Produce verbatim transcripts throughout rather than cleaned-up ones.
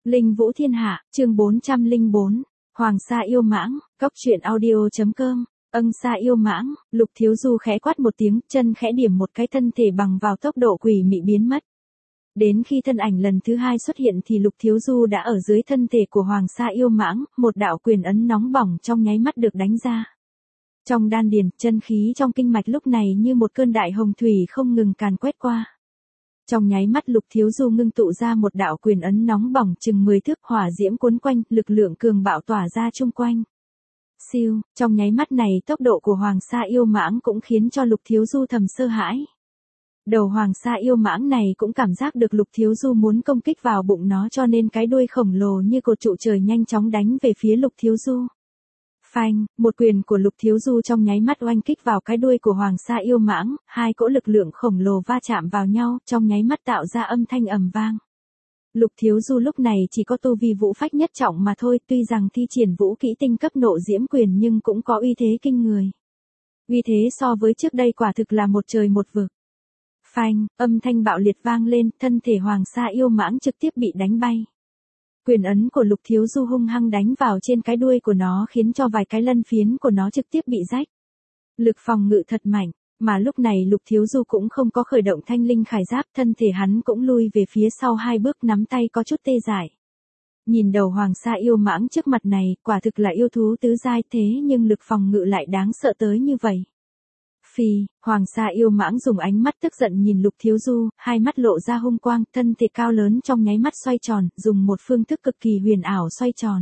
Linh Vũ Thiên Hạ, chương bốn trăm lẻ bốn, Hoàng Sa Yêu Mãng, cốc truyện audio.com, âng Sa Yêu Mãng, Lục Thiếu Du khẽ quát một tiếng, chân khẽ điểm một cái thân thể bằng vào tốc độ quỷ mị biến mất. Đến khi thân ảnh lần thứ hai xuất hiện thì Lục Thiếu Du đã ở dưới thân thể của Hoàng Sa Yêu Mãng, một đạo quyền ấn nóng bỏng trong nháy mắt được đánh ra. Trong đan điền, chân khí trong kinh mạch lúc này như một cơn đại hồng thủy không ngừng càn quét qua. Trong nháy mắt Lục Thiếu Du ngưng tụ ra một đạo quyền ấn nóng bỏng chừng mười thước, hỏa diễm cuốn quanh, lực lượng cường bạo tỏa ra chung quanh. Siêu, trong nháy mắt này tốc độ của Hoàng Sa Yêu Mãng cũng khiến cho Lục Thiếu Du thầm sơ hãi. Đầu Hoàng Sa Yêu Mãng này cũng cảm giác được Lục Thiếu Du muốn công kích vào bụng nó, cho nên cái đuôi khổng lồ như cột trụ trời nhanh chóng đánh về phía Lục Thiếu Du. Phanh, một quyền của Lục Thiếu Du trong nháy mắt oanh kích vào cái đuôi của Hoàng Sa Yêu Mãng, hai cỗ lực lượng khổng lồ va chạm vào nhau, trong nháy mắt tạo ra âm thanh ầm vang. Lục Thiếu Du lúc này chỉ có tu vi vũ phách nhất trọng mà thôi, tuy rằng thi triển vũ kỹ tinh cấp nộ diễm quyền nhưng cũng có uy thế kinh người. Uy thế so với trước đây quả thực là một trời một vực. Phanh, âm thanh bạo liệt vang lên, thân thể Hoàng Sa Yêu Mãng trực tiếp bị đánh bay. Quyền ấn của Lục Thiếu Du hung hăng đánh vào trên cái đuôi của nó khiến cho vài cái lân phiến của nó trực tiếp bị rách. Lực phòng ngự thật mạnh, mà lúc này Lục Thiếu Du cũng không có khởi động thanh linh khải giáp, thân thể hắn cũng lui về phía sau hai bước, nắm tay có chút tê dại. Nhìn đầu Hoàng Sa Yêu Mãng trước mặt này, quả thực là yêu thú tứ giai, thế nhưng lực phòng ngự lại đáng sợ tới như vậy. Phi, Hoàng Sa Yêu Mãng dùng ánh mắt tức giận nhìn Lục Thiếu Du, hai mắt lộ ra hung quang, thân thể cao lớn trong nháy mắt xoay tròn, dùng một phương thức cực kỳ huyền ảo xoay tròn.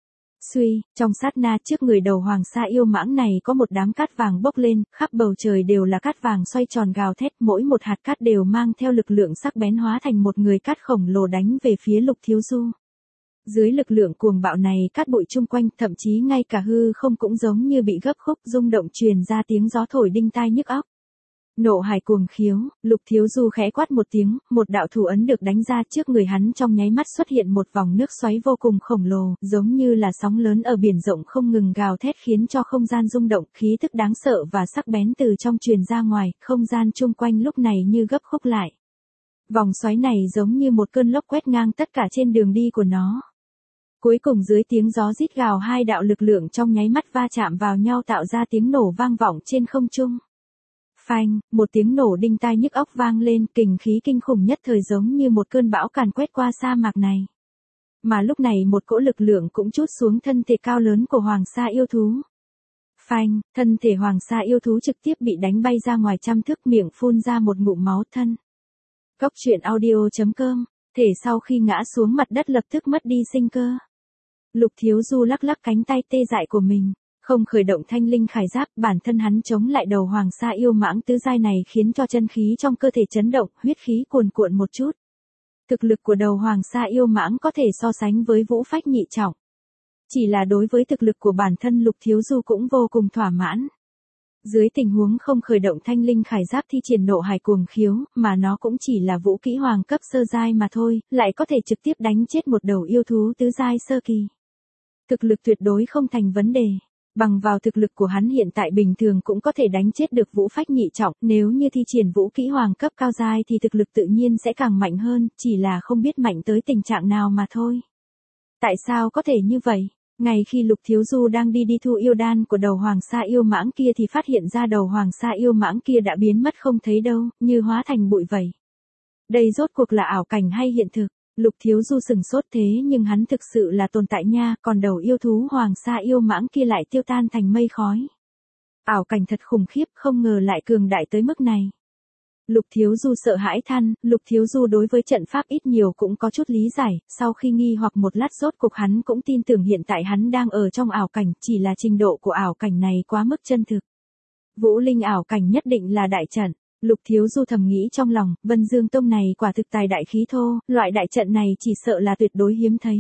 Suy, trong sát na trước người đầu Hoàng Sa Yêu Mãng này có một đám cát vàng bốc lên, khắp bầu trời đều là cát vàng xoay tròn gào thét, mỗi một hạt cát đều mang theo lực lượng sắc bén hóa thành một người cát khổng lồ đánh về phía Lục Thiếu Du. Dưới lực lượng cuồng bạo này, cát bụi chung quanh, thậm chí ngay cả hư không cũng giống như bị gấp khúc, rung động truyền ra tiếng gió thổi đinh tai nhức óc. Nộ hải cuồng khiếu, Lục Thiếu Du khẽ quát một tiếng, một đạo thủ ấn được đánh ra, trước người hắn trong nháy mắt xuất hiện một vòng nước xoáy vô cùng khổng lồ, giống như là sóng lớn ở biển rộng không ngừng gào thét khiến cho không gian rung động, khí tức đáng sợ và sắc bén từ trong truyền ra ngoài, không gian chung quanh lúc này như gấp khúc lại. Vòng xoáy này giống như một cơn lốc quét ngang tất cả trên đường đi của nó. Cuối cùng dưới tiếng gió rít gào, hai đạo lực lượng trong nháy mắt va chạm vào nhau tạo ra tiếng nổ vang vọng trên không trung. Phanh, một tiếng nổ đinh tai nhức óc vang lên, kình khí kinh khủng nhất thời giống như một cơn bão càn quét qua sa mạc này. Mà lúc này một cỗ lực lượng cũng trút xuống thân thể cao lớn của Hoàng Sa yêu thú. Phanh, thân thể Hoàng Sa yêu thú trực tiếp bị đánh bay ra ngoài trăm thước, miệng phun ra một ngụm máu thân. Cốc truyện audio.com, thể sau khi ngã xuống mặt đất lập tức mất đi sinh cơ. Lục Thiếu Du lắc lắc cánh tay tê dại của mình, không khởi động thanh linh khải giáp, bản thân hắn chống lại đầu Hoàng Sa Yêu Mãng tứ giai này khiến cho chân khí trong cơ thể chấn động, huyết khí cuồn cuộn một chút. Thực lực của đầu Hoàng Sa Yêu Mãng có thể so sánh với vũ phách nhị trọng. Chỉ là đối với thực lực của bản thân Lục Thiếu Du cũng vô cùng thỏa mãn. Dưới tình huống không khởi động thanh linh khải giáp thi triển nộ hải cuồng khiếu, mà nó cũng chỉ là vũ kỹ hoàng cấp sơ giai mà thôi, lại có thể trực tiếp đánh chết một đầu yêu thú tứ giai sơ kỳ. Thực lực tuyệt đối không thành vấn đề. Bằng vào thực lực của hắn hiện tại bình thường cũng có thể đánh chết được vũ phách nhị trọng, nếu như thi triển vũ kỹ hoàng cấp cao giai thì thực lực tự nhiên sẽ càng mạnh hơn, chỉ là không biết mạnh tới tình trạng nào mà thôi. Tại sao có thể như vậy? Ngay khi Lục Thiếu Du đang đi đi thu yêu đan của đầu Hoàng Sa Yêu Mãng kia thì phát hiện ra đầu Hoàng Sa Yêu Mãng kia đã biến mất không thấy đâu, như hóa thành bụi vậy. Đây rốt cuộc là ảo cảnh hay hiện thực? Lục Thiếu Du sừng sốt, thế nhưng hắn thực sự là tồn tại nha, còn đầu yêu thú Hoàng Sa Yêu Mãng kia lại tiêu tan thành mây khói. Ảo cảnh thật khủng khiếp, không ngờ lại cường đại tới mức này. Lục Thiếu Du sợ hãi than, Lục Thiếu Du đối với trận pháp ít nhiều cũng có chút lý giải, sau khi nghi hoặc một lát rốt cuộc hắn cũng tin tưởng hiện tại hắn đang ở trong ảo cảnh, chỉ là trình độ của ảo cảnh này quá mức chân thực. Vũ linh ảo cảnh nhất định là đại trận. Lục Thiếu Du thầm nghĩ trong lòng, Vân Dương Tông này quả thực tài đại khí thô, loại đại trận này chỉ sợ là tuyệt đối hiếm thấy.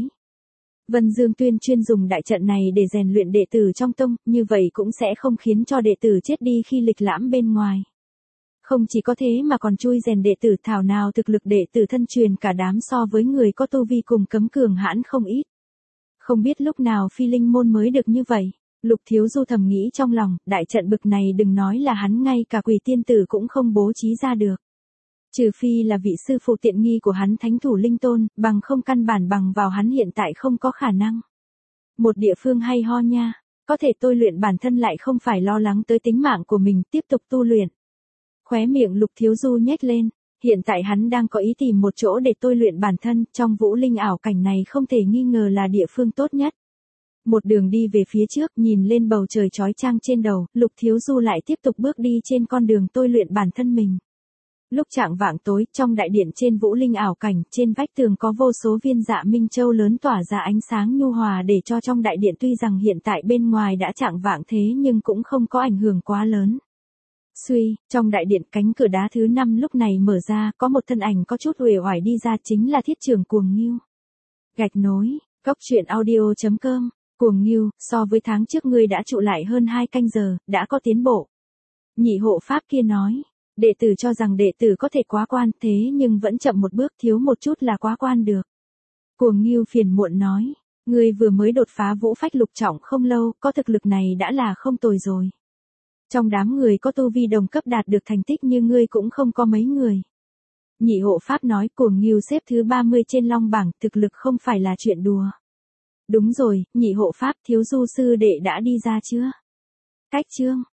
Vân Dương Tuyên chuyên dùng đại trận này để rèn luyện đệ tử trong tông, như vậy cũng sẽ không khiến cho đệ tử chết đi khi lịch lãm bên ngoài. Không chỉ có thế mà còn chui rèn đệ tử, thảo nào thực lực đệ tử thân truyền cả đám so với người có tu vi cùng cấm cường hãn không ít. Không biết lúc nào phi linh môn mới được như vậy. Lục Thiếu Du thầm nghĩ trong lòng, đại trận bực này đừng nói là hắn, ngay cả Quỷ Tiên Tử cũng không bố trí ra được. Trừ phi là vị sư phụ tiện nghi của hắn thánh thủ linh tôn, bằng không căn bản bằng vào hắn hiện tại không có khả năng. Một địa phương hay ho nha, có thể tôi luyện bản thân lại không phải lo lắng tới tính mạng của mình, tiếp tục tu luyện. Khóe miệng Lục Thiếu Du nhếch lên, hiện tại hắn đang có ý tìm một chỗ để tôi luyện bản thân, trong vũ linh ảo cảnh này không thể nghi ngờ là địa phương tốt nhất. Một đường đi về phía trước, nhìn lên bầu trời chói chang trên đầu, Lục Thiếu Du lại tiếp tục bước đi trên con đường tôi luyện bản thân mình. Lúc chạng vạng tối, trong đại điện trên vũ linh ảo cảnh, trên vách tường có vô số viên dạ minh châu lớn tỏa ra ánh sáng nhu hòa để cho trong đại điện tuy rằng hiện tại bên ngoài đã chạng vạng thế nhưng cũng không có ảnh hưởng quá lớn. Suy, trong đại điện cánh cửa đá thứ năm lúc này mở ra, có một thân ảnh có chút uể oải đi ra chính là Thiết Trường Cuồng Ngưu. Gạch nối, Cốc Truyện Audio chấm com, Cuồng Ngưu, so với tháng trước ngươi đã trụ lại hơn hai canh giờ, đã có tiến bộ. Nhị hộ pháp kia nói. Đệ tử cho rằng đệ tử có thể quá quan thế nhưng vẫn chậm một bước, thiếu một chút là quá quan được. Cuồng Ngưu phiền muộn nói, ngươi vừa mới đột phá vũ phách lục trọng không lâu, có thực lực này đã là không tồi rồi. Trong đám người có tu vi đồng cấp đạt được thành tích như ngươi cũng không có mấy người. Nhị hộ pháp nói, Cuồng Ngưu xếp thứ ba mươi trên long bảng, thực lực không phải là chuyện đùa. Đúng rồi, nhị hộ pháp, Thiếu Du sư đệ đã đi ra chưa? Cách chương